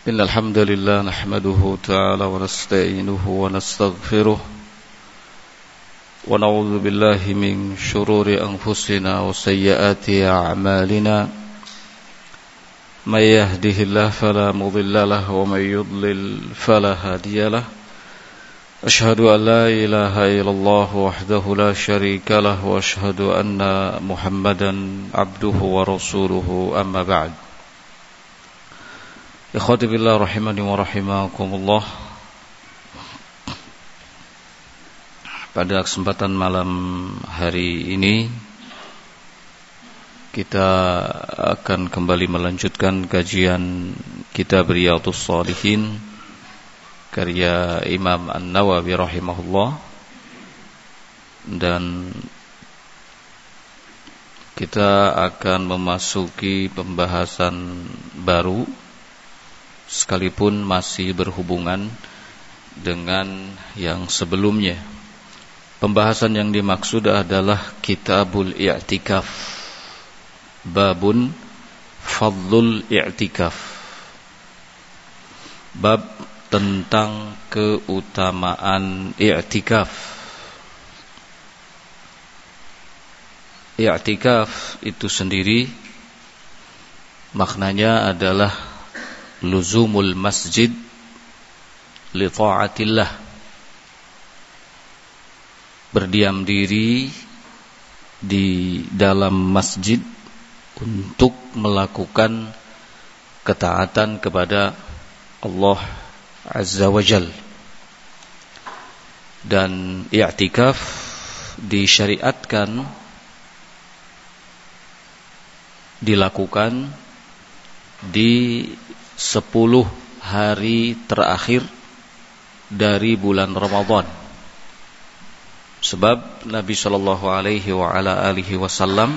إن الحمد لله نحمده تعالى ونستعينه ونستغفره ونعوذ بالله من شرور أنفسنا وسيئات أعمالنا من يهده الله فلا مضل له ومن يضلل فلا هادي له أشهد أن لا إله إلا الله وحده لا شريك له وأشهد أن محمدا عبده ورسوله أما بعد. Ikhwati billah rahimani wa rahimakumullah. Pada kesempatan malam hari ini kita akan kembali melanjutkan kajian kitab Riyadhus Shalihin karya Imam An-Nawawi rahimahullah, dan kita akan memasuki pembahasan baru sekalipun masih berhubungan dengan yang sebelumnya. Pembahasan yang dimaksud adalah Kitabul I'tikaf, babun fadlul i'tikaf, bab tentang keutamaan i'tikaf. I'tikaf itu sendiri maknanya adalah luzumul masjid li ta'atillah, berdiam diri di dalam masjid untuk melakukan ketaatan kepada Allah Azza wa Jal. Dan i'tikaf disyariatkan dilakukan di 10 hari terakhir dari bulan Ramadan. Sebab Nabi sallallahu alaihi wa ala alihi wasallam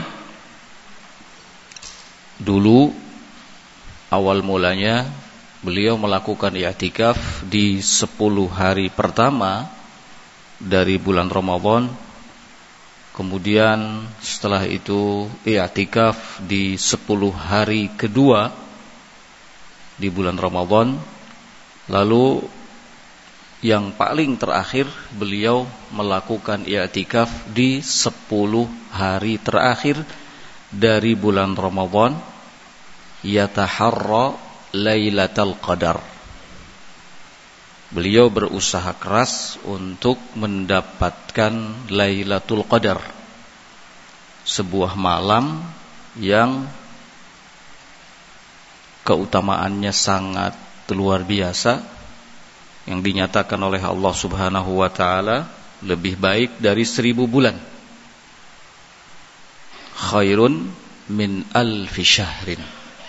dulu awal mulanya beliau melakukan i'tikaf di 10 hari pertama dari bulan Ramadan. Kemudian setelah itu i'tikaf di 10 hari kedua di bulan Ramadan. Lalu yang paling terakhir beliau melakukan i'tikaf di 10 hari terakhir dari bulan Ramadan, yataharra Lailatul Qadar. Beliau berusaha keras untuk mendapatkan Lailatul Qadar, sebuah malam yang keutamaannya sangat luar biasa, yang dinyatakan oleh Allah Subhanahu wa ta'ala lebih baik dari 1000 bulan, khairun min alfi syahrin.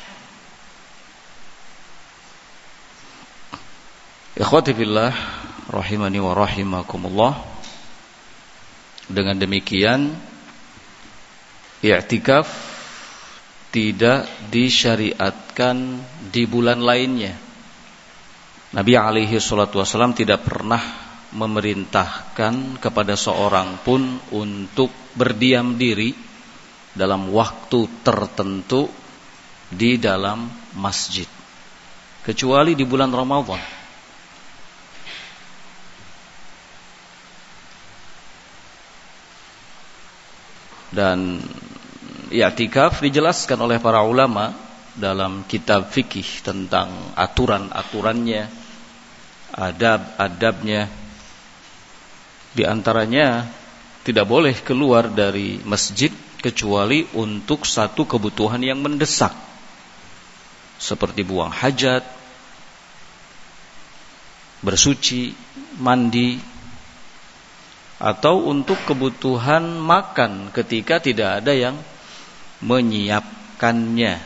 Ikhwati fillah rahimani wa rahimakumullah. Dengan demikian i'tikaf tidak disyariatkan di bulan lainnya. Nabi alaihi salatu wasallam tidak pernah memerintahkan kepada seorang pun untuk berdiam diri dalam waktu tertentu di dalam masjid, kecuali di bulan Ramadan. Dan i'tikaf dijelaskan oleh para ulama dalam kitab fikih tentang aturan-aturannya, adab-adabnya. Di antaranya tidak boleh keluar dari masjid kecuali untuk satu kebutuhan yang mendesak, seperti buang hajat, bersuci, mandi, atau untuk kebutuhan makan ketika tidak ada yang menyiapkannya.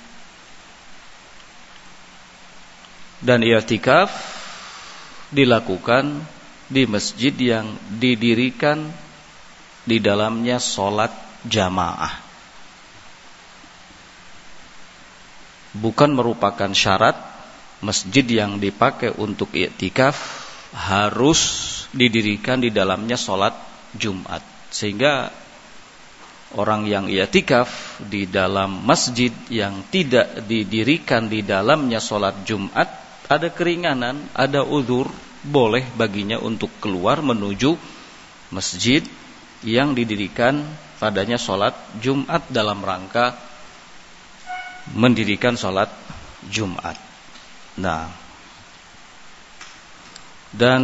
Dan i'tikaf dilakukan di masjid yang didirikan di dalamnya sholat jamaah. Bukan merupakan syarat masjid yang dipakai untuk i'tikaf harus didirikan di dalamnya sholat Jumat, sehingga orang yang i'tikaf di dalam masjid yang tidak didirikan di dalamnya sholat Jumat, ada keringanan, ada uzur, boleh baginya untuk keluar menuju masjid yang didirikan padanya sholat Jumat dalam rangka mendirikan sholat Jumat. Nah, dan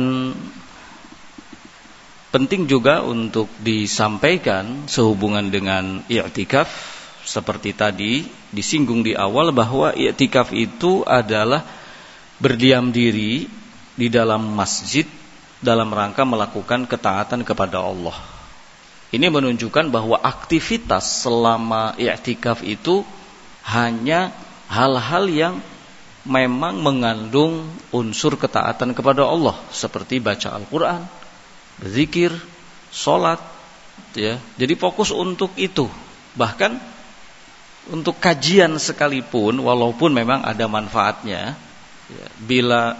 penting juga untuk disampaikan sehubungan dengan i'tikaf, seperti tadi disinggung di awal bahwa i'tikaf itu adalah berdiam diri di dalam masjid dalam rangka melakukan ketaatan kepada Allah. Ini menunjukkan bahwa aktivitas selama i'tikaf itu hanya hal-hal yang memang mengandung unsur ketaatan kepada Allah, seperti baca Al-Quran, berzikir, sholat, ya. Jadi fokus untuk itu. Bahkan untuk kajian sekalipun, walaupun memang ada manfaatnya, ya, bila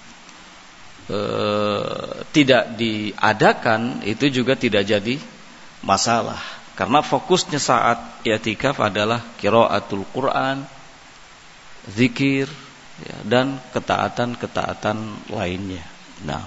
tidak diadakan itu juga tidak jadi masalah, karena fokusnya saat i'tikaf adalah qiraatul Quran, zikir, ya, dan ketaatan-ketaatan lainnya. Nah,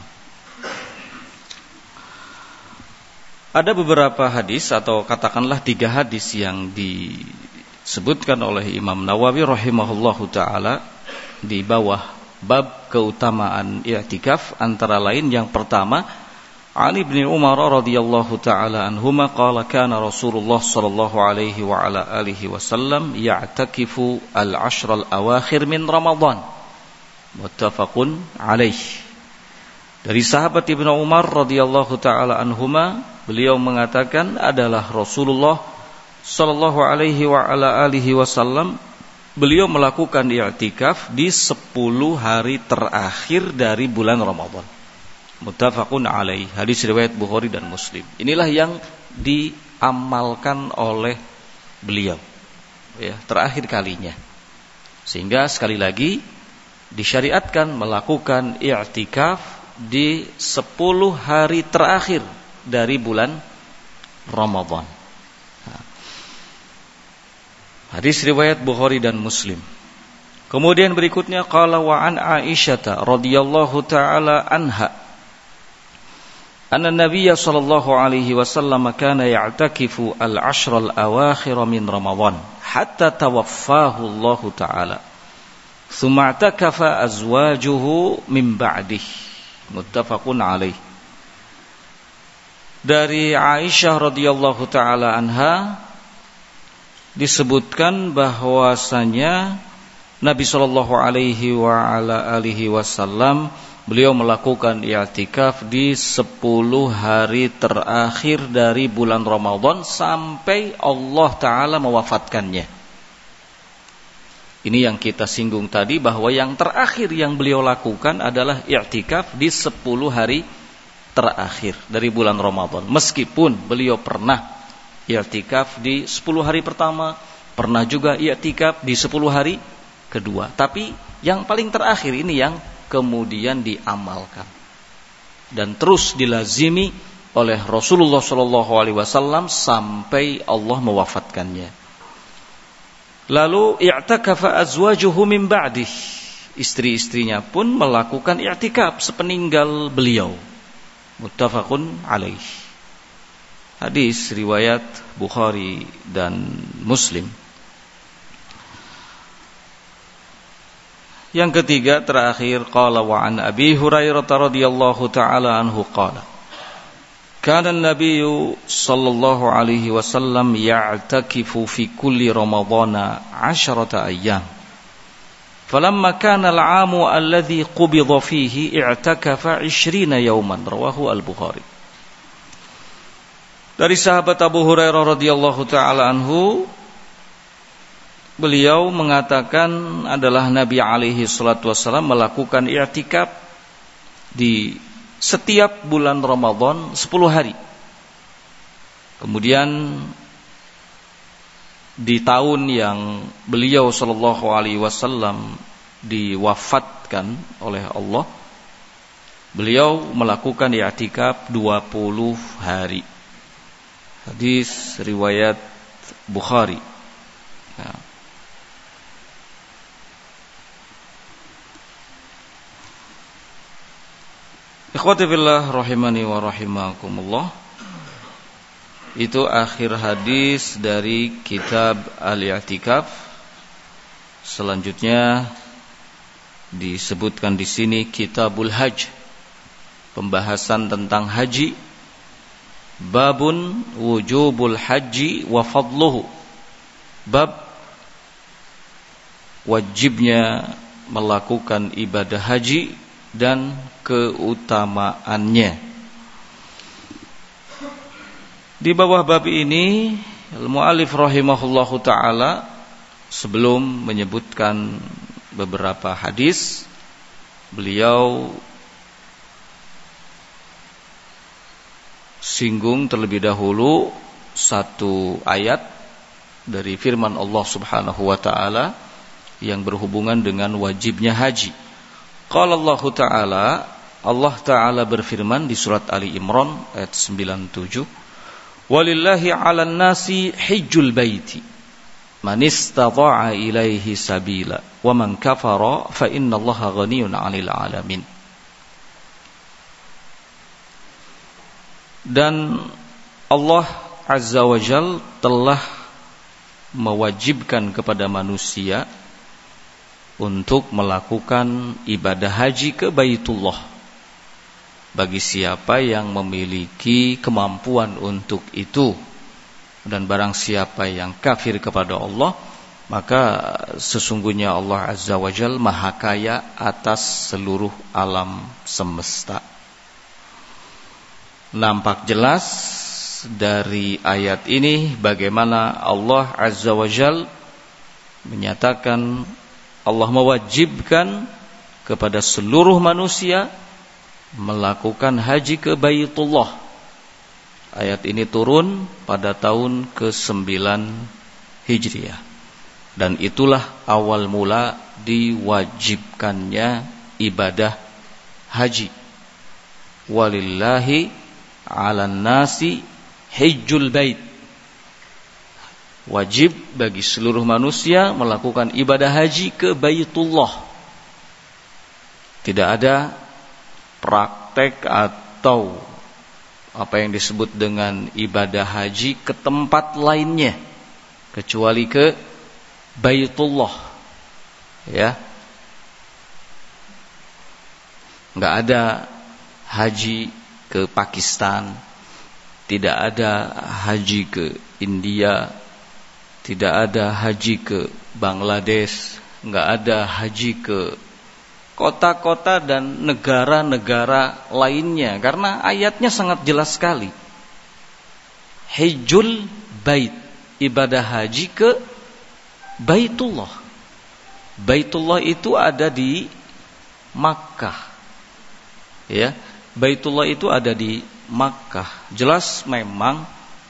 ada beberapa hadis atau katakanlah 3 hadis yang disebutkan oleh Imam Nawawi rahimahullahu taala di bawah bab keutamaan i'tikaf, antara lain yang pertama, Ali bin Umar radhiyallahu taala anhuma qala kana Rasulullah sallallahu alaihi wa ala alihi wasallam ya'takifu al-ashr al-awakhir min Ramadan. Muttafaqun alaih. Dari sahabat Ibnu Umar radhiyallahu taala anhuma, beliau mengatakan adalah Rasulullah sallallahu alaihi wa ala alihi wasallam, beliau melakukan i'tikaf di 10 hari terakhir dari bulan Ramadan. Muttafaqun alaih. Hadis riwayat Bukhari dan Muslim. Inilah yang diamalkan oleh beliau, ya, terakhir kalinya. Sehingga sekali lagi disyariatkan melakukan i'tikaf di 10 hari terakhir dari bulan Ramadan. Hadis riwayat Bukhari dan Muslim. Kemudian berikutnya qala wa an Aisyah radhiyallahu taala anha anna Nabiy sallallahu alaihi wasallam kana ya'takifu al-ashr al-awakhir min Ramadan hatta tawaffahu Allah taala. Thumma i'takafa azwajuhu min ba'dih. Muttafaqun alaih. Dari Aisyah radhiyallahu taala anha disebutkan bahwasanya Nabi sallallahu alaihi wa ala alihi wasallam beliau melakukan i'tikaf di 10 hari terakhir dari bulan Ramadan sampai Allah taala mewafatkannya. Ini yang kita singgung tadi, bahwa yang terakhir yang beliau lakukan adalah i'tikaf di 10 hari terakhir dari bulan Ramadan. Meskipun beliau pernah i'tikaf di 10 hari pertama, pernah juga i'tikaf di 10 hari kedua, tapi yang paling terakhir ini yang kemudian diamalkan dan terus dilazimi oleh Rasulullah SAW sampai Allah mewafatkannya. Lalu i'takafa azwajuhu min ba'dih, istri-istrinya pun melakukan i'tikaf sepeninggal beliau. Muttafaqun alaih. Hadis riwayat Bukhari dan Muslim. Yang ketiga terakhir, qala wa an Abi Hurairah radhiyallahu taala anhu qala kana an-nabiy sallallahu alaihi wasallam ya'takifu fi kulli ramadhana 10 ayyam falamma kana al-'amu alladhi qubida fihi i'takafa 20 yawman rawahu al-Bukhari. Dari sahabat Abu Hurairah radhiyallahu taala anhu, beliau mengatakan adalah Nabi alaihi salatu wasallam melakukan i'tikaf di setiap bulan Ramadan 10 hari. Kemudian di tahun yang beliau sallallahu alaihi wasallam diwafatkan oleh Allah, beliau melakukan i'tikaf 20 hari. Hadis riwayat Bukhari. Ya. Ikhwati fillah rahimani wa rahimakumullah. Itu akhir hadis dari kitab Al-I'tikaf. Selanjutnya disebutkan di sini Kitabul Hajj, pembahasan tentang haji. Babun wujubul haji wa fadluhu. Bab wajibnya melakukan ibadah haji dan keutamaannya. Di bawah bab ini al-mu'allif rahimahullahu ta'ala sebelum menyebutkan beberapa hadis, beliau singgung terlebih dahulu satu ayat dari firman Allah Subhanahu wa ta'ala yang berhubungan dengan wajibnya haji. Qala Allah ta'ala, Allah ta'ala berfirman di surat Ali Imran ayat 97, walillahi 'alan nasi hijjul baiti man istata'a ilaihi sabila wa man kafara fa innallaha ghaniyyun 'anil 'alamin. Dan Allah Azza wa Jalla telah mewajibkan kepada manusia untuk melakukan ibadah haji ke Baitullah bagi siapa yang memiliki kemampuan untuk itu. Dan barang siapa yang kafir kepada Allah, maka sesungguhnya Allah Azza wa Jalla Maha Kaya atas seluruh alam semesta. Nampak jelas dari ayat ini bagaimana Allah Azza wa Jalla menyatakan, Allah mewajibkan kepada seluruh manusia melakukan haji ke Baitullah. Ayat ini turun pada tahun ke-9 Hijriah. Dan itulah awal mula diwajibkannya ibadah haji. Walillahi 'alan nasi hijjul bait. Wajib bagi seluruh manusia melakukan ibadah haji ke Baitullah. Tidak ada praktek atau apa yang disebut dengan ibadah haji ke tempat lainnya kecuali ke Baitullah. Ya. Enggak ada haji ke Pakistan, tidak ada haji ke India, tidak ada haji ke Bangladesh, enggak ada haji ke kota-kota dan negara-negara lainnya, karena ayatnya sangat jelas sekali. Hijjul bait, ibadah haji ke Baitullah. Baitullah itu ada di Makkah. Ya, Baitullah itu ada di Makkah. Jelas memang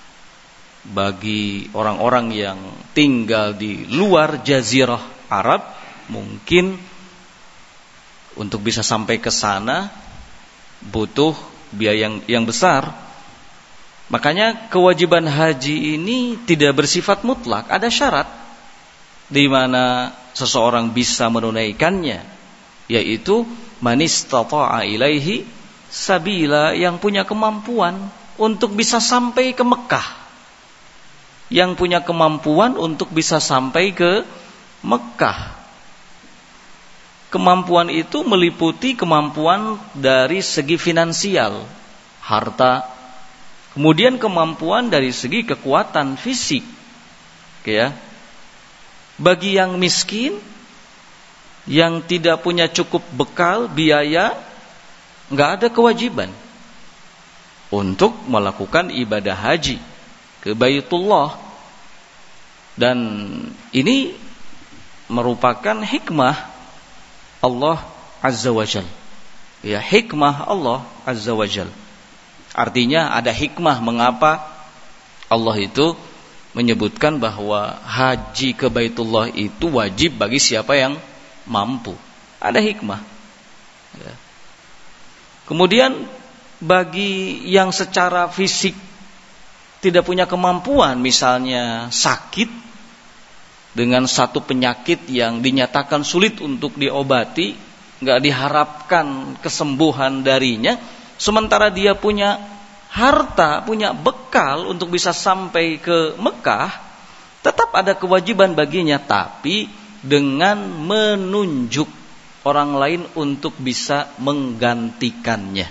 bagi orang-orang yang tinggal di luar jazirah Arab, mungkin untuk bisa sampai ke sana butuh biaya yang besar. Makanya kewajiban haji ini tidak bersifat mutlak, ada syarat di mana seseorang bisa menunaikannya, yaitu man istata'a ilaihi sabila, yang punya kemampuan untuk bisa sampai ke Mekah, yang punya kemampuan untuk bisa sampai ke Mekah. Kemampuan itu meliputi kemampuan dari segi finansial, harta, kemudian kemampuan dari segi kekuatan fisik. Ya. Bagi yang miskin, yang tidak punya cukup bekal, biaya, enggak ada kewajiban untuk melakukan ibadah haji ke Baitullah. Dan ini merupakan hikmah Allah Azza wa Jal. Ya, hikmah Allah Azza wa Jal. Artinya ada hikmah mengapa Allah itu menyebutkan bahwa haji ke Baitullah itu wajib bagi siapa yang mampu. Ada hikmah. Ya. Kemudian bagi yang secara fisik tidak punya kemampuan, misalnya sakit dengan satu penyakit yang dinyatakan sulit untuk diobati, nggak diharapkan kesembuhan darinya, sementara dia punya harta, punya bekal untuk bisa sampai ke Mekah, tetap ada kewajiban baginya, tapi dengan menunjuk orang lain untuk bisa menggantikannya.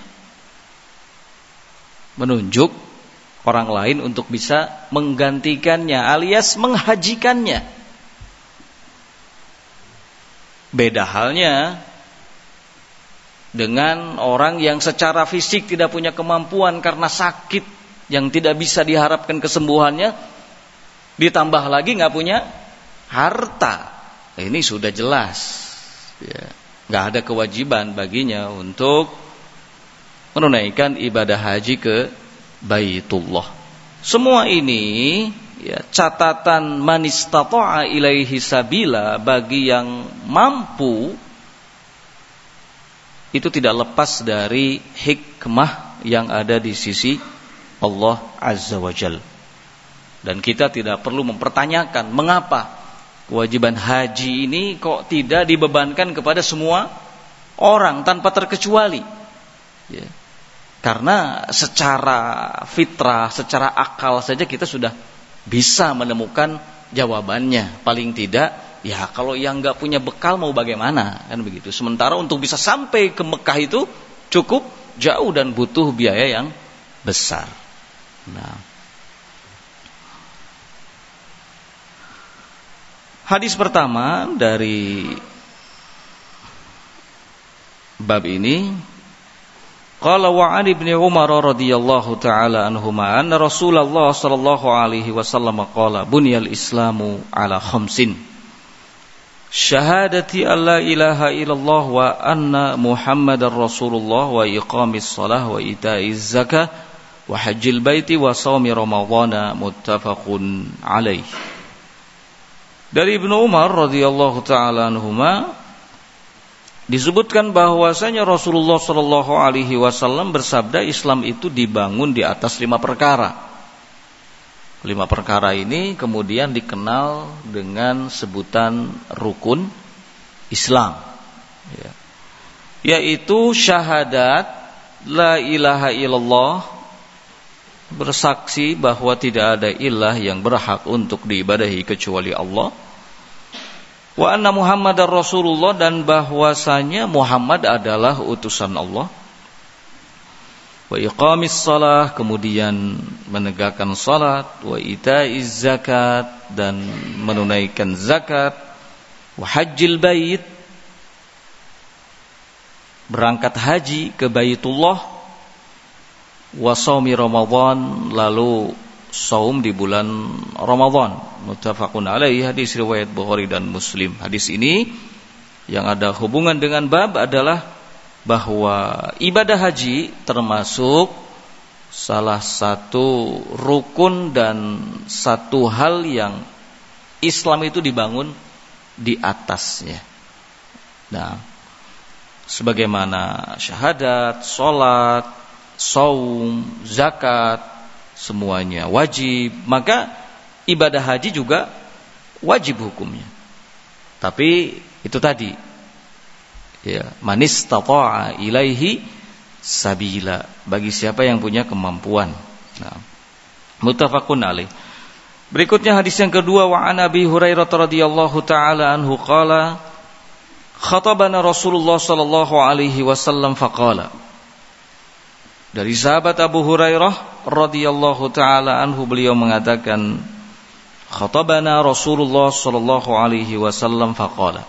Menunjuk orang lain untuk bisa menggantikannya alias menghajikannya. Beda halnya dengan orang yang secara fisik tidak punya kemampuan karena sakit yang tidak bisa diharapkan kesembuhannya, ditambah lagi nggak punya harta. Ini sudah jelas, ya, nggak ada kewajiban baginya untuk menunaikan ibadah haji ke Baitullah. Semua ini ya, catatan man istata'a ilaihi sabila, bagi yang mampu, itu tidak lepas dari hikmah yang ada di sisi Allah Azza wa Jalla. Dan kita tidak perlu mempertanyakan mengapa kewajiban haji ini kok tidak dibebankan kepada semua orang tanpa terkecuali, ya. Karena secara fitrah, secara akal saja kita sudah bisa menemukan jawabannya. Paling tidak, ya kalau yang nggak punya bekal mau bagaimana, kan begitu. Sementara untuk bisa sampai ke Mekah itu cukup jauh dan butuh biaya yang besar. Nah, hadis pertama dari bab ini, qala wa 'an ibni Umar radhiyallahu ta'ala anhuma anna Rasulullah sallallahu alaihi wasallam qala bunyal islamu ala khamsin syahadati alla ilaha illallah wa anna muhammadar rasulullah wa iqamis shalah wa ita'iz zakah wa hajjil baiti wa shaumi ramadhana muttafaqun alaih. Dari Ibnu Umar radhiyallahu ta'ala anhuma disebutkan bahwasanya Rasulullah sallallahu alaihi wasallam bersabda, Islam itu dibangun di atas 5 perkara. 5 perkara ini kemudian dikenal dengan sebutan rukun Islam, ya. Yaitu syahadat la ilaha illallah, bersaksi bahwa tidak ada ilah yang berhak untuk diibadahi kecuali Allah, wa anna Muhammadar Rasulullah, dan bahwasanya Muhammad adalah utusan Allah, wa iqamis shalah, kemudian menegakkan salat, wa ita'iz zakat, dan menunaikan zakat, wa hajjil bait, berangkat haji ke Baitullah, wa shaumi Ramadan, lalu saum di bulan Ramadan. Muttafaqun alaihi, hadis riwayat Bukhari dan Muslim. Hadis ini yang ada hubungan dengan bab adalah bahwa ibadah haji termasuk salah satu rukun dan satu hal yang Islam itu dibangun di atasnya. Nah, sebagaimana syahadat, salat, saum, zakat, semuanya wajib, maka ibadah haji juga wajib hukumnya. Tapi itu tadi, ya, man istata'a ilaihi sabila, bagi siapa yang punya kemampuan. Nah, muttafaqun alaih. Berikutnya hadis yang kedua, wa an Abi Hurairah radhiyallahu taala anhu qala khatabana Rasulullah sallallahu alaihi wasallam faqala. Dari sahabat Abu Hurairah radhiyallahu taala anhu, beliau mengatakan, khatabana Rasulullah sallallahu alaihi wasallam faqala.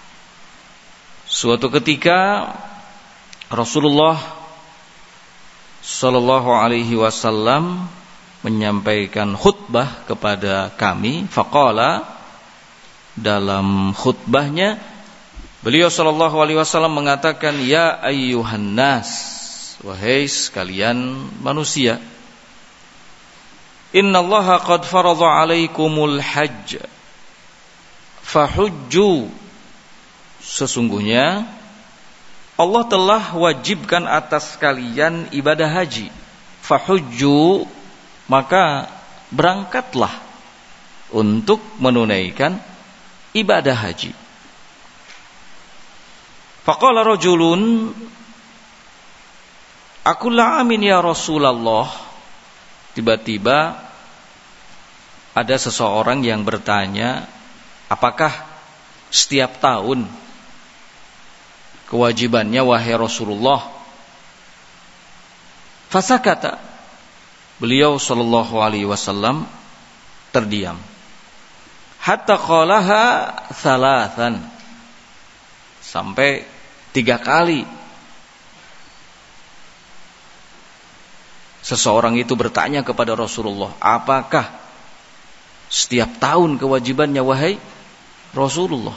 Suatu ketika Rasulullah sallallahu alaihi wasallam menyampaikan khutbah kepada kami. Faqala, dalam khutbahnya beliau sallallahu alaihi wasallam mengatakan, ya ayyuhan nas, wahai sekalian manusia, innallaha qad faradha 'alaikumul hajj fahujju, sesungguhnya Allah telah wajibkan atas kalian ibadah haji. Fahujju, maka berangkatlah untuk menunaikan ibadah haji. Faqala rajulun, aqulla amin ya Rasulullah. Tiba-tiba ada seseorang yang bertanya, apakah setiap tahun kewajibannya wahai Rasulullah? Fasakata, beliau sallallahu alaihi wasallam terdiam. Hatta qalaha thalathan, sampai 3 kali seseorang itu bertanya kepada Rasulullah, apakah setiap tahun kewajibannya wahai Rasulullah?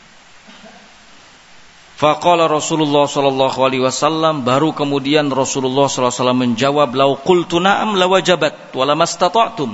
Faqala Rasulullah sallallahu alaihi wasallam, baru kemudian Rasulullah sallallahu alaihi wasallam menjawab, lau qultu na'am lawajabat wa lamastata'tum.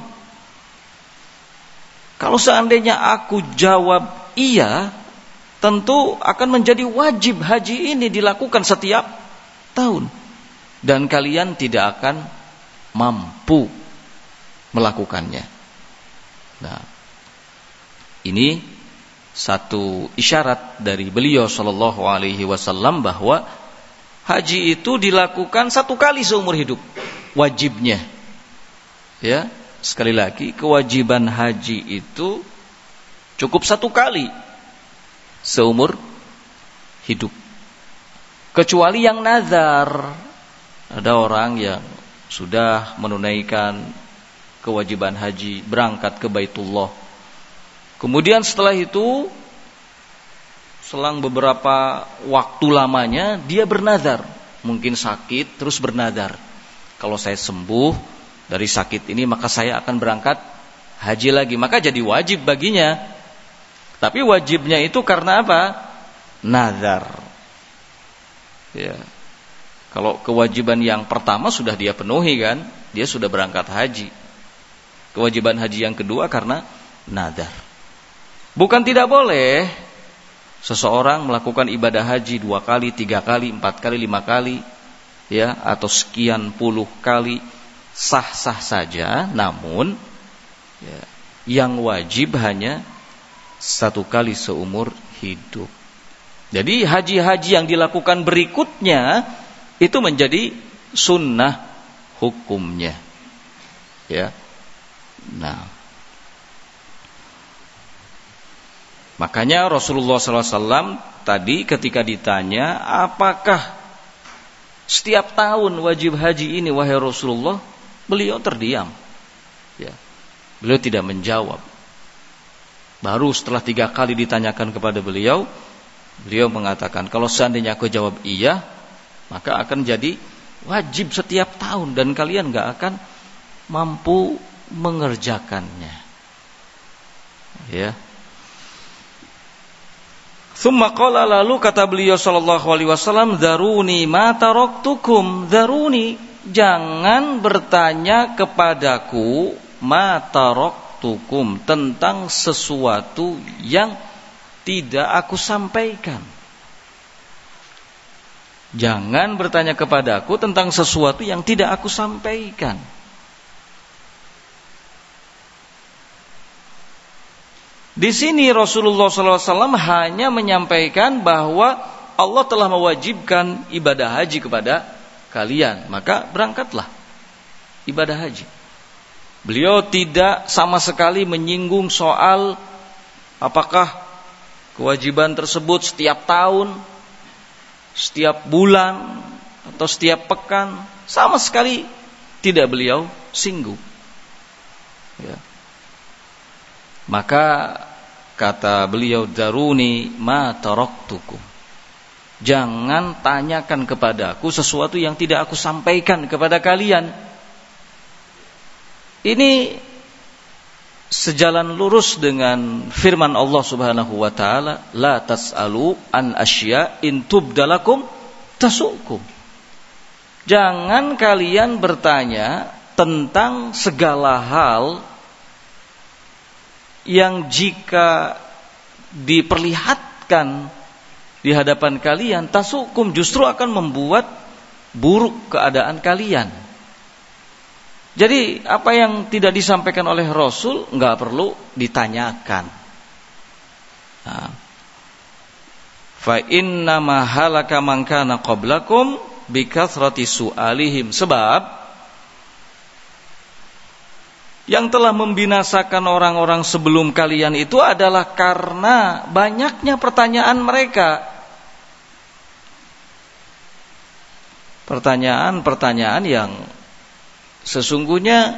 Kalau seandainya aku jawab iya, tentu akan menjadi wajib haji ini dilakukan setiap tahun, dan kalian tidak akan mampu melakukannya. Nah, ini satu isyarat dari beliau sallallahu alaihi wasallam bahwa haji itu dilakukan 1 kali seumur hidup, wajibnya. Ya, sekali lagi, kewajiban haji itu cukup 1 kali seumur hidup. Kecuali yang nazar. Ada orang yang sudah menunaikan kewajiban haji, berangkat ke Baitullah. Kemudian setelah itu, selang beberapa waktu lamanya, dia bernazar. Mungkin sakit, terus bernazar, kalau saya sembuh dari sakit ini, maka saya akan berangkat haji lagi. Maka jadi wajib baginya. Tapi wajibnya itu karena apa? Nazar. Ya. Kalau kewajiban yang pertama sudah dia penuhi kan, dia sudah berangkat haji. Kewajiban haji yang kedua karena nazar. Bukan tidak boleh seseorang melakukan ibadah haji 2 kali, 3 kali, 4 kali, 5 kali, ya, atau sekian puluh kali, sah-sah saja. Namun, ya, yang wajib hanya 1 kali seumur hidup. Jadi haji-haji yang dilakukan berikutnya itu menjadi sunnah hukumnya. Ya, nah. Makanya Rasulullah SAW tadi ketika ditanya, apakah setiap tahun wajib haji ini wahai Rasulullah, beliau terdiam. Ya. Beliau tidak menjawab. Baru setelah 3 kali ditanyakan kepada beliau, beliau mengatakan, kalau seandainya aku jawab iya, maka akan jadi wajib setiap tahun dan kalian gak akan mampu mengerjakannya. Ya. Tsumma qala, lalu kata beliau sallallahu alaihi wasallam, daruni ma taraktukum, daruni, jangan bertanya kepadaku ma taraktukum, tentang sesuatu yang tidak aku sampaikan. Jangan bertanya kepadaku tentang sesuatu yang tidak aku sampaikan. Di sini Rasulullah SAW hanya menyampaikan bahwa Allah telah mewajibkan ibadah haji kepada kalian, maka berangkatlah ibadah haji. Beliau tidak sama sekali menyinggung soal apakah kewajiban tersebut setiap tahun, setiap bulan, atau setiap pekan. Sama sekali tidak beliau singgung. Ya. Maka kata beliau, daruni ma taraktukum, jangan tanyakan kepadaku sesuatu yang tidak aku sampaikan kepada kalian. Ini sejalan lurus dengan firman Allah Subhanahu wa taala, la tas'alu an asya in tubdalakum tasukum. Jangan kalian bertanya tentang segala hal yang jika diperlihatkan di hadapan kalian, tasukum, justru akan membuat buruk keadaan kalian. Jadi apa yang tidak disampaikan oleh Rasul nggak perlu ditanyakan. Fa inna ma halaka man kana qablakum bi kathrati su'alihim. Sebab yang telah membinasakan orang-orang sebelum kalian itu adalah karena banyaknya pertanyaan mereka. Pertanyaan-pertanyaan yang sesungguhnya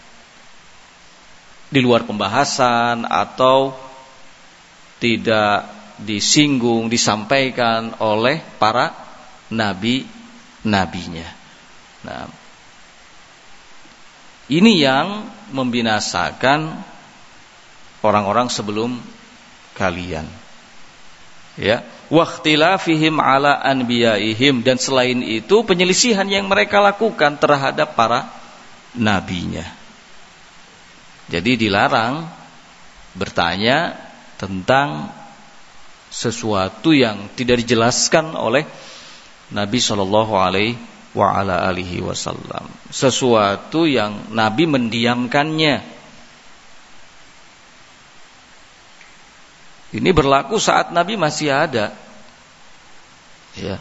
di luar pembahasan atau tidak disinggung, disampaikan oleh para nabi-nabinya. Nah, ini yang membinasakan orang-orang sebelum kalian. Ya, waqtilafihim ala anbiyaihim, dan selain itu penyelisihan yang mereka lakukan terhadap para nabinya. Jadi dilarang bertanya tentang sesuatu yang tidak dijelaskan oleh Nabi sallallahu alaihi wasallam, sesuatu yang Nabi mendiamkannya. Ini berlaku saat Nabi masih ada. Ya.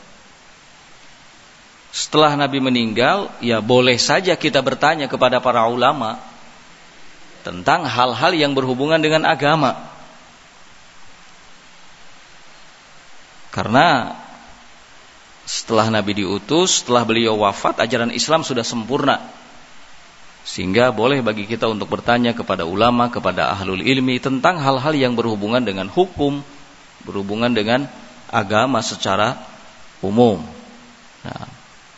Setelah Nabi meninggal, ya boleh saja kita bertanya kepada para ulama tentang hal-hal yang berhubungan dengan agama. Karena setelah Nabi diutus, setelah beliau wafat, ajaran Islam sudah sempurna. Sehingga boleh bagi kita untuk bertanya kepada ulama, kepada ahlul ilmi tentang hal-hal yang berhubungan dengan hukum, berhubungan dengan agama secara umum. Nah,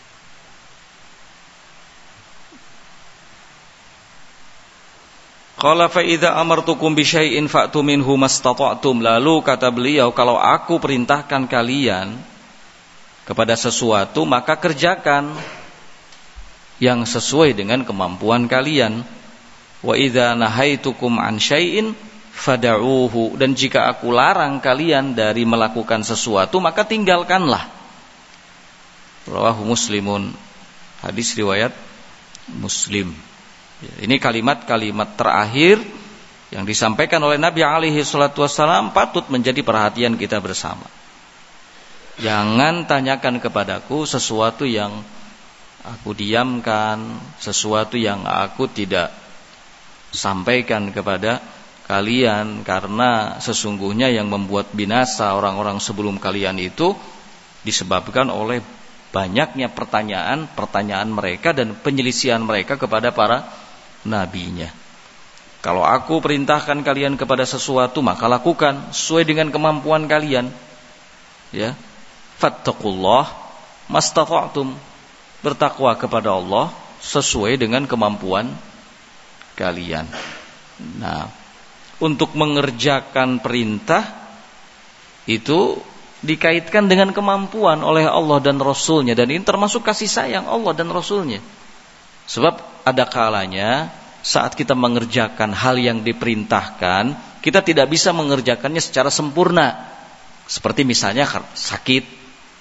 qala fa idza amartukum bi syai'in fa'tu minhu mastata'tum. Lalu kata beliau, kalau aku perintahkan kalian kepada sesuatu, maka kerjakan yang sesuai dengan kemampuan kalian. Wa idza nahaitukum an syai'in fad'uuhu. Dan jika aku larang kalian dari melakukan sesuatu, maka tinggalkanlah. Rawahu Muslimun. Hadis riwayat Muslim. Ini kalimat-kalimat terakhir yang disampaikan oleh Nabi alaihi salatu wassalam patut menjadi perhatian kita bersama. Jangan tanyakan kepadaku sesuatu yang aku diamkan, sesuatu yang aku tidak sampaikan kepada kalian, karena sesungguhnya yang membuat binasa orang-orang sebelum kalian itu disebabkan oleh banyaknya pertanyaan mereka dan penyelisihan mereka kepada para nabinya. Kalau aku perintahkan kalian kepada sesuatu, maka lakukan sesuai dengan kemampuan kalian. Ya, fattaqullah mastata'tum. Bertakwa kepada Allah sesuai dengan kemampuan kalian. Nah, untuk mengerjakan perintah itu dikaitkan dengan kemampuan oleh Allah dan Rasulnya, dan ini termasuk kasih sayang Allah dan Rasulnya. Sebab ada kalanya saat kita mengerjakan hal yang diperintahkan, kita tidak bisa mengerjakannya secara sempurna. Seperti misalnya sakit.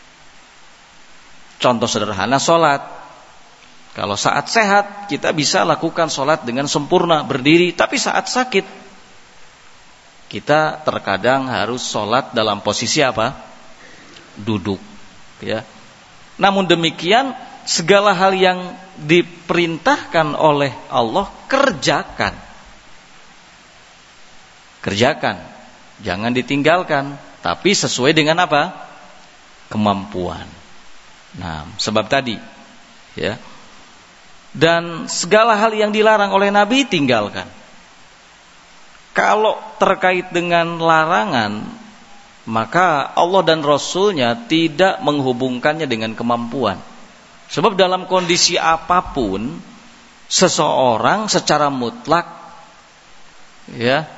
Contoh sederhana, sholat. Kalau saat sehat kita bisa lakukan sholat dengan sempurna, berdiri. Tapi saat sakit kita terkadang harus sholat dalam posisi apa? Duduk. Ya. Namun demikian, segala hal yang diperintahkan oleh Allah kerjakan. Kerjakan, jangan ditinggalkan. Tapi sesuai dengan apa? Kemampuan. Nah, sebab tadi, ya. Dan segala hal yang dilarang oleh Nabi tinggalkan. Kalau terkait dengan larangan, maka Allah dan Rasulnya tidak menghubungkannya dengan kemampuan. Sebab dalam kondisi apapun, seseorang secara mutlak, ya,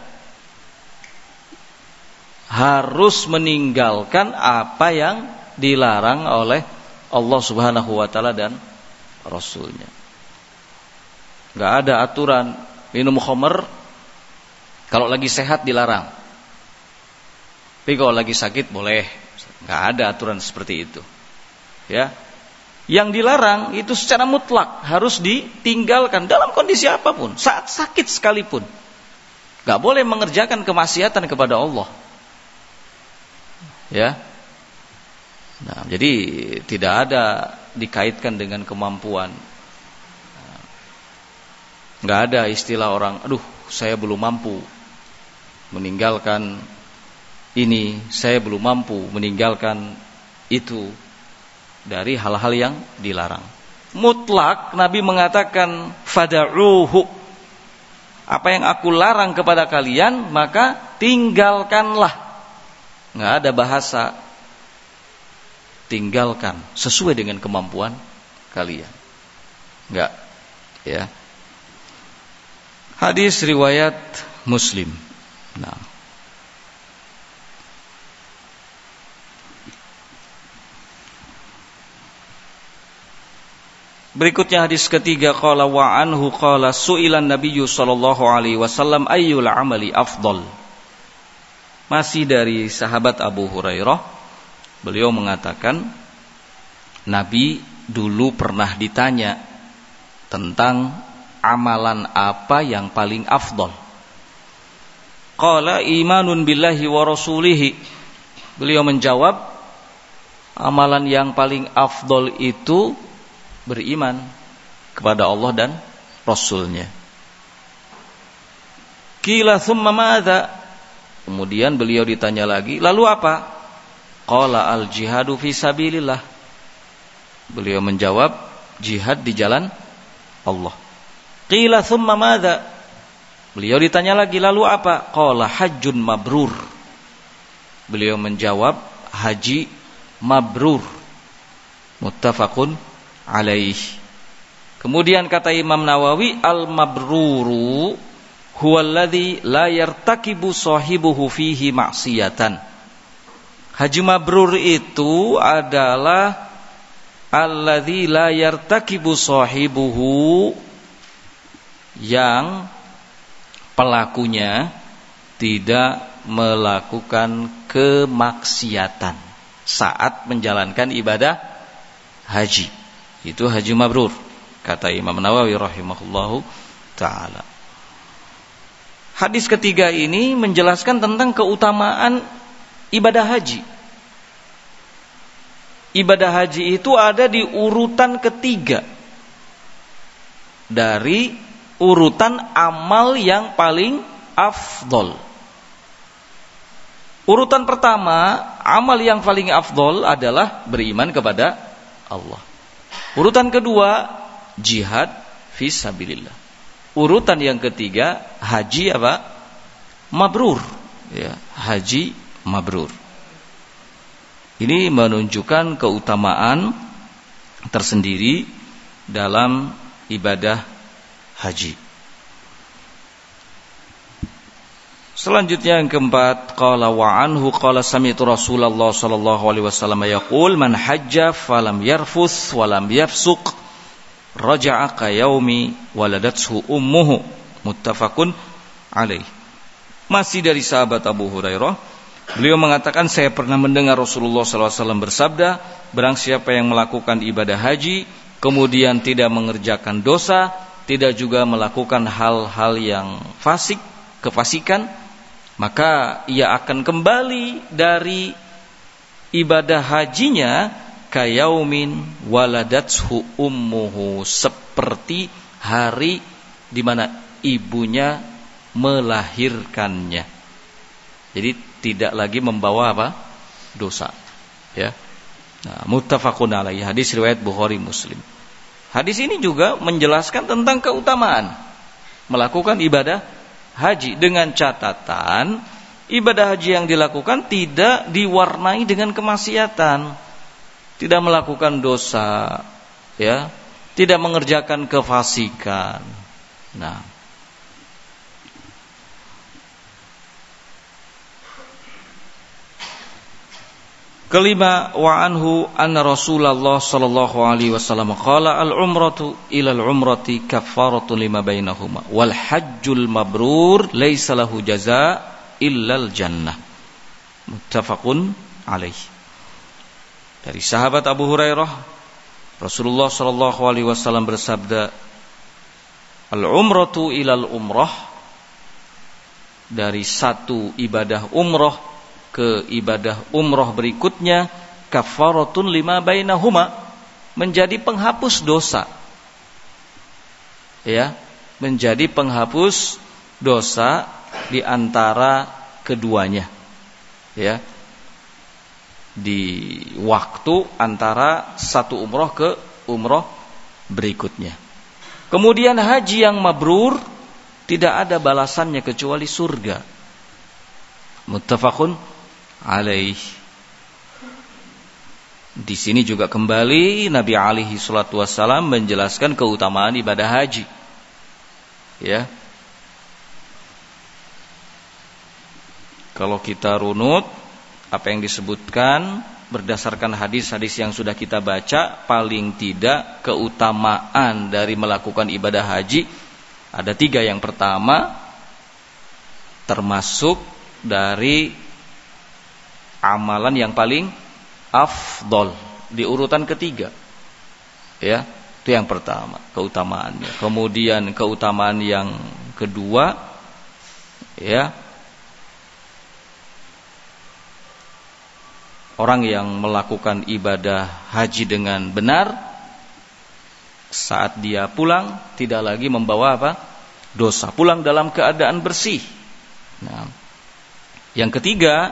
harus meninggalkan apa yang dilarang oleh Allah Subhanahu wa taala dan Rasulnya. Enggak ada aturan minum khamr kalau lagi sehat dilarang. Tapi kalau lagi sakit boleh. Enggak ada aturan seperti itu. Ya. Yang dilarang itu secara mutlak harus ditinggalkan dalam kondisi apapun, saat sakit sekalipun. Gak boleh mengerjakan kemaksiatan kepada Allah. Ya. Nah, jadi tidak ada dikaitkan dengan kemampuan. Gak ada istilah orang, aduh saya belum mampu meninggalkan ini, saya belum mampu meninggalkan itu, dari hal-hal yang dilarang. Mutlak Nabi mengatakan fada'uhu, apa yang aku larang kepada kalian maka tinggalkanlah. Nggak ada bahasa tinggalkan sesuai dengan kemampuan kalian. Nggak, ya. Hadis riwayat Muslim. Nah, berikutnya hadis ketiga, qala wa anhu qala su'ilan nabiyyu sallallahu alaihi wasallam ayyul amali afdal. Masih dari sahabat Abu Hurairah, beliau mengatakan Nabi dulu pernah ditanya tentang amalan apa yang paling afdal. Qala imanun billahi wa rasulihi. Beliau menjawab, amalan yang paling afdal itu beriman kepada Allah dan Rasulnya. Qila thumma madza? Kemudian beliau ditanya lagi, lalu apa? Qala al jihadu fi sabilillah. Beliau menjawab, jihad di jalan Allah. Qila thumma madza? Beliau ditanya lagi, lalu apa? Qala hajjun mabrur. Beliau menjawab, haji mabrur. Muttafaqun alaih. Kemudian kata Imam Nawawi, al-mabruru huwallazi la yartakibu sahibuhu fihi ma'siyatan. Haji mabrur itu adalah allazi la yartakibu sahibuhu, yang pelakunya tidak melakukan kemaksiatan saat menjalankan ibadah haji. Itu haji mabrur, kata Imam Nawawi rahimahullahu ta'ala. Hadis ketiga ini menjelaskan tentang keutamaan ibadah haji. Ibadah haji itu ada di urutan ketiga dari urutan amal yang paling afdol. Urutan pertama, amal yang paling afdol adalah beriman kepada Allah. Urutan kedua, jihad fisabilillah. Urutan yang ketiga, haji apa? Mabrur. Ya, haji mabrur. Ini menunjukkan keutamaan tersendiri dalam ibadah haji. Selanjutnya yang keempat, qala wa anhu qala sami'tu Rasulullah sallallahu alaihi wasallam yaqul man hajja falam yarfuth walam yafsuq raja'a ka yaumi waladathu ummuhu. Muttafaqun alaih. Masih dari sahabat Abu Hurairah, beliau mengatakan, saya pernah mendengar Rasulullah sallallahu alaihi wasallam bersabda, barang siapa yang melakukan ibadah haji kemudian tidak mengerjakan dosa, tidak juga melakukan hal-hal yang fasik, kefasikan, maka ia akan kembali dari ibadah hajinya kayaumin waladathu ummuhu, seperti hari di mana ibunya melahirkannya. Jadi tidak lagi membawa apa? Dosa. Ya. Nah, muttafaqun alaihi, hadis riwayat Bukhari Muslim. Hadis ini juga menjelaskan tentang keutamaan melakukan ibadah haji, dengan catatan ibadah haji yang dilakukan tidak diwarnai dengan kemaksiatan, tidak melakukan dosa, ya, tidak mengerjakan kefasikan. Nah, kelima, wa anhu anna Rasulullah sallallahu alaihi wasallam qala al-umratu ila al-umrati kaffaratun lima bainahuma wal hajjul mabrur laisa lahu jazaa illa al-jannah. Muttafaqun alaih. Dari sahabat Abu Hurairah, Rasulullah sallallahu alaihi wasallam bersabda, al-umratu ilal umrah, dari satu ibadah umrah ke ibadah umrah berikutnya, kafaratun lima bainahuma, menjadi penghapus dosa. Ya, menjadi penghapus dosa di antara keduanya. Ya. Di waktu antara satu umrah ke umrah berikutnya. Kemudian haji yang mabrur tidak ada balasannya kecuali surga. Muttafaqun alaih. Di sini juga kembali Nabi alaihi salatu wassalam menjelaskan keutamaan ibadah haji. Ya. Kalau kita runut apa yang disebutkan berdasarkan hadis-hadis yang sudah kita baca, paling tidak keutamaan dari melakukan ibadah haji ada 3. Yang pertama, termasuk dari amalan yang paling afdol, di urutan ketiga. Ya, itu yang pertama, keutamaannya. Kemudian keutamaan yang kedua, ya, orang yang melakukan ibadah haji dengan benar, saat dia pulang tidak lagi membawa apa? Dosa. Pulang dalam keadaan bersih. Nah, yang ketiga,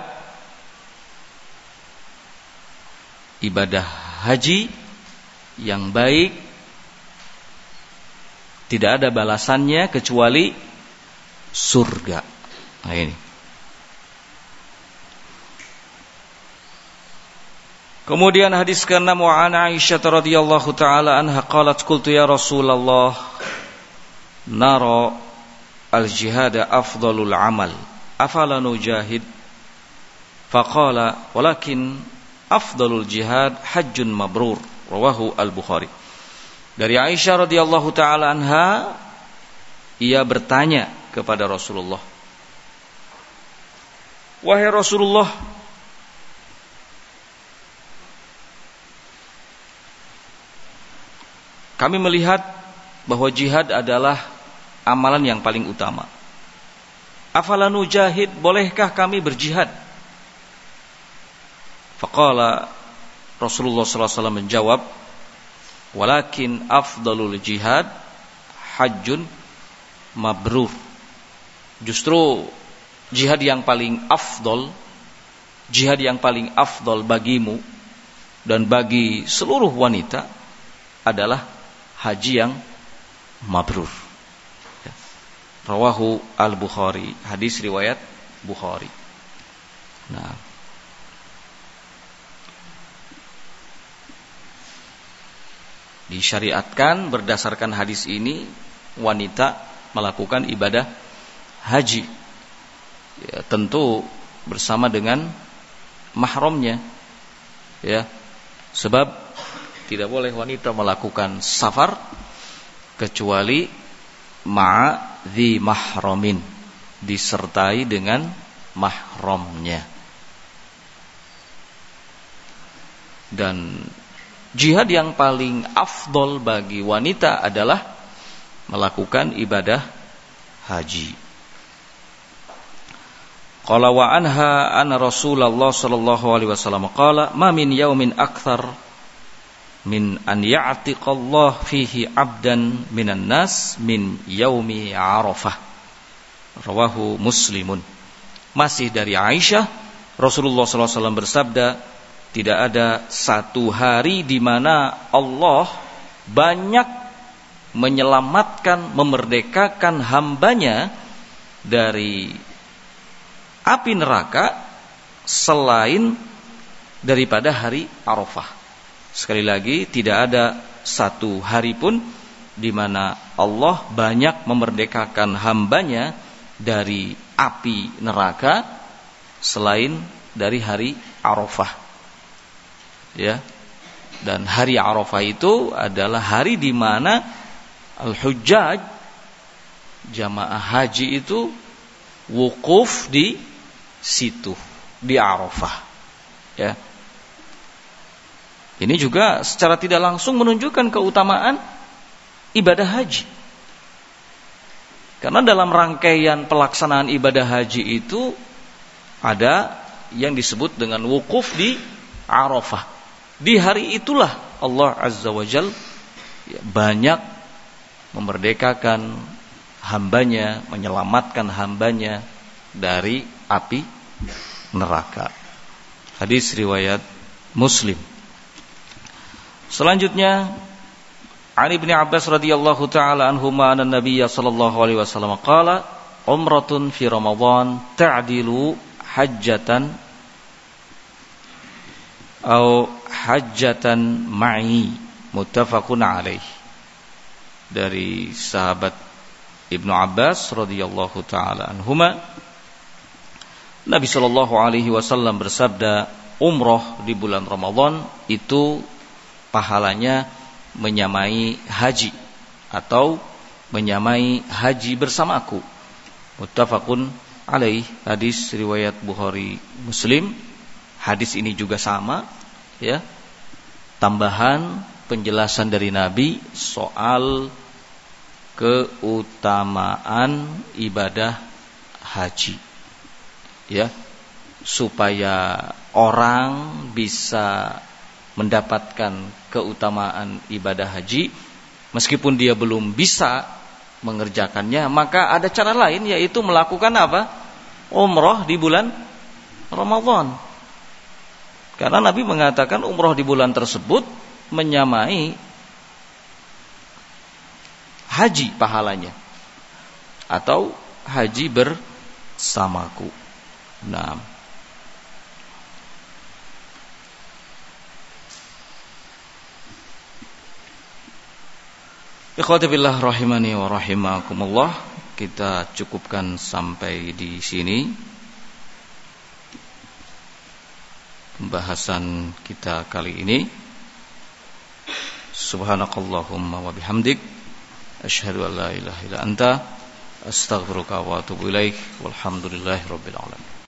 ibadah haji yang baik tidak ada balasannya kecuali surga. Nah ini. Kemudian hadis ke-6, wa an Aisyah radhiyallahu taala anha qalat qultu ya Rasulullah nara al-jihad afdalul amal afala nujahid faqala walakin afdalul jihad hajjun mabrur, rawahu al-Bukhari. Dari Aisyah radhiyallahu taala anha, ia bertanya kepada Rasulullah, wahai Rasulullah, kami melihat bahwa jihad adalah amalan yang paling utama. Afala nujahid, bolehkah kami berjihad? Faqala, Rasulullah sallallahu alaihi wasallam menjawab, walakin afdalul jihad hajjun mabrur. Justru jihad yang paling afdal, jihad yang paling afdal bagimu dan bagi seluruh wanita adalah haji yang mabrur. Rawahu al-Bukhari, hadis riwayat Bukhari. Nah, disyariatkan berdasarkan hadis ini wanita melakukan ibadah haji, ya, tentu bersama dengan mahramnya, ya, sebab tidak boleh wanita melakukan safar kecuali ma'adhi mahramin, disertai dengan mahramnya. Dan jihad yang paling afdol bagi wanita adalah melakukan ibadah haji. Qala wa anha anna Rasulullah sallallahu alaihi wasallam qala ma min yaumin akthar min an ya'tiqallah fihi 'abdan minan nas min yaumi Arafah. Rawahu Muslimun. Masih dari Aisyah, Rasulullah sallallahu alaihi wasallam bersabda, tidak ada satu hari di mana Allah banyak menyelamatkan, memerdekakan hambanya dari api neraka selain daripada hari Arafah. Sekali lagi, tidak ada satu hari pun di mana Allah banyak memerdekakan hambanya dari api neraka selain dari hari Arafah. Ya. Dan hari Arafah itu adalah hari di mana al-hujjaj, jamaah haji itu wukuf di situ, di Arafah. Ya. Ini juga secara tidak langsung menunjukkan keutamaan ibadah haji. Karena dalam rangkaian pelaksanaan ibadah haji itu ada yang disebut dengan wukuf di Arafah. Di hari itulah Allah Azza wa Jalla banyak memerdekakan hambanya, menyelamatkan hambanya dari api neraka. Hadis riwayat Muslim. Selanjutnya, Ali bin Abbas radhiyallahu taala anhuma anna Nabiyya sallallahu alaihi wasallam qala umratun fi Ramadan ta'dilu hajjatan atau hajjatan ma'i, muttafaqun alaih. Dari sahabat Ibnu Abbas radhiyallahu taala anhuma, Nabi sallallahu alaihi wasallam bersabda, umrah di bulan Ramadan itu pahalanya menyamai haji atau menyamai haji bersamaku. Muttafaqun alaih. Hadis riwayat Bukhari Muslim. Hadis ini juga sama, ya. Tambahan penjelasan dari Nabi soal keutamaan ibadah haji, ya, supaya orang bisa mendapatkan keutamaan ibadah haji meskipun dia belum bisa mengerjakannya, maka ada cara lain, yaitu melakukan apa? Umrah di bulan Ramadan. Karena Nabi mengatakan umrah di bulan tersebut menyamai haji pahalanya atau haji bersamaku. Nah, ikhwati billah rahimani wa rahimakumullah, kita cukupkan sampai di sini pembahasan kita kali ini. Subhanakallahumma wa bihamdik, asyhadu an la ilaha illa anta, astaghfiruka wa atubu ilaik, walhamdulillahi rabbil alamin.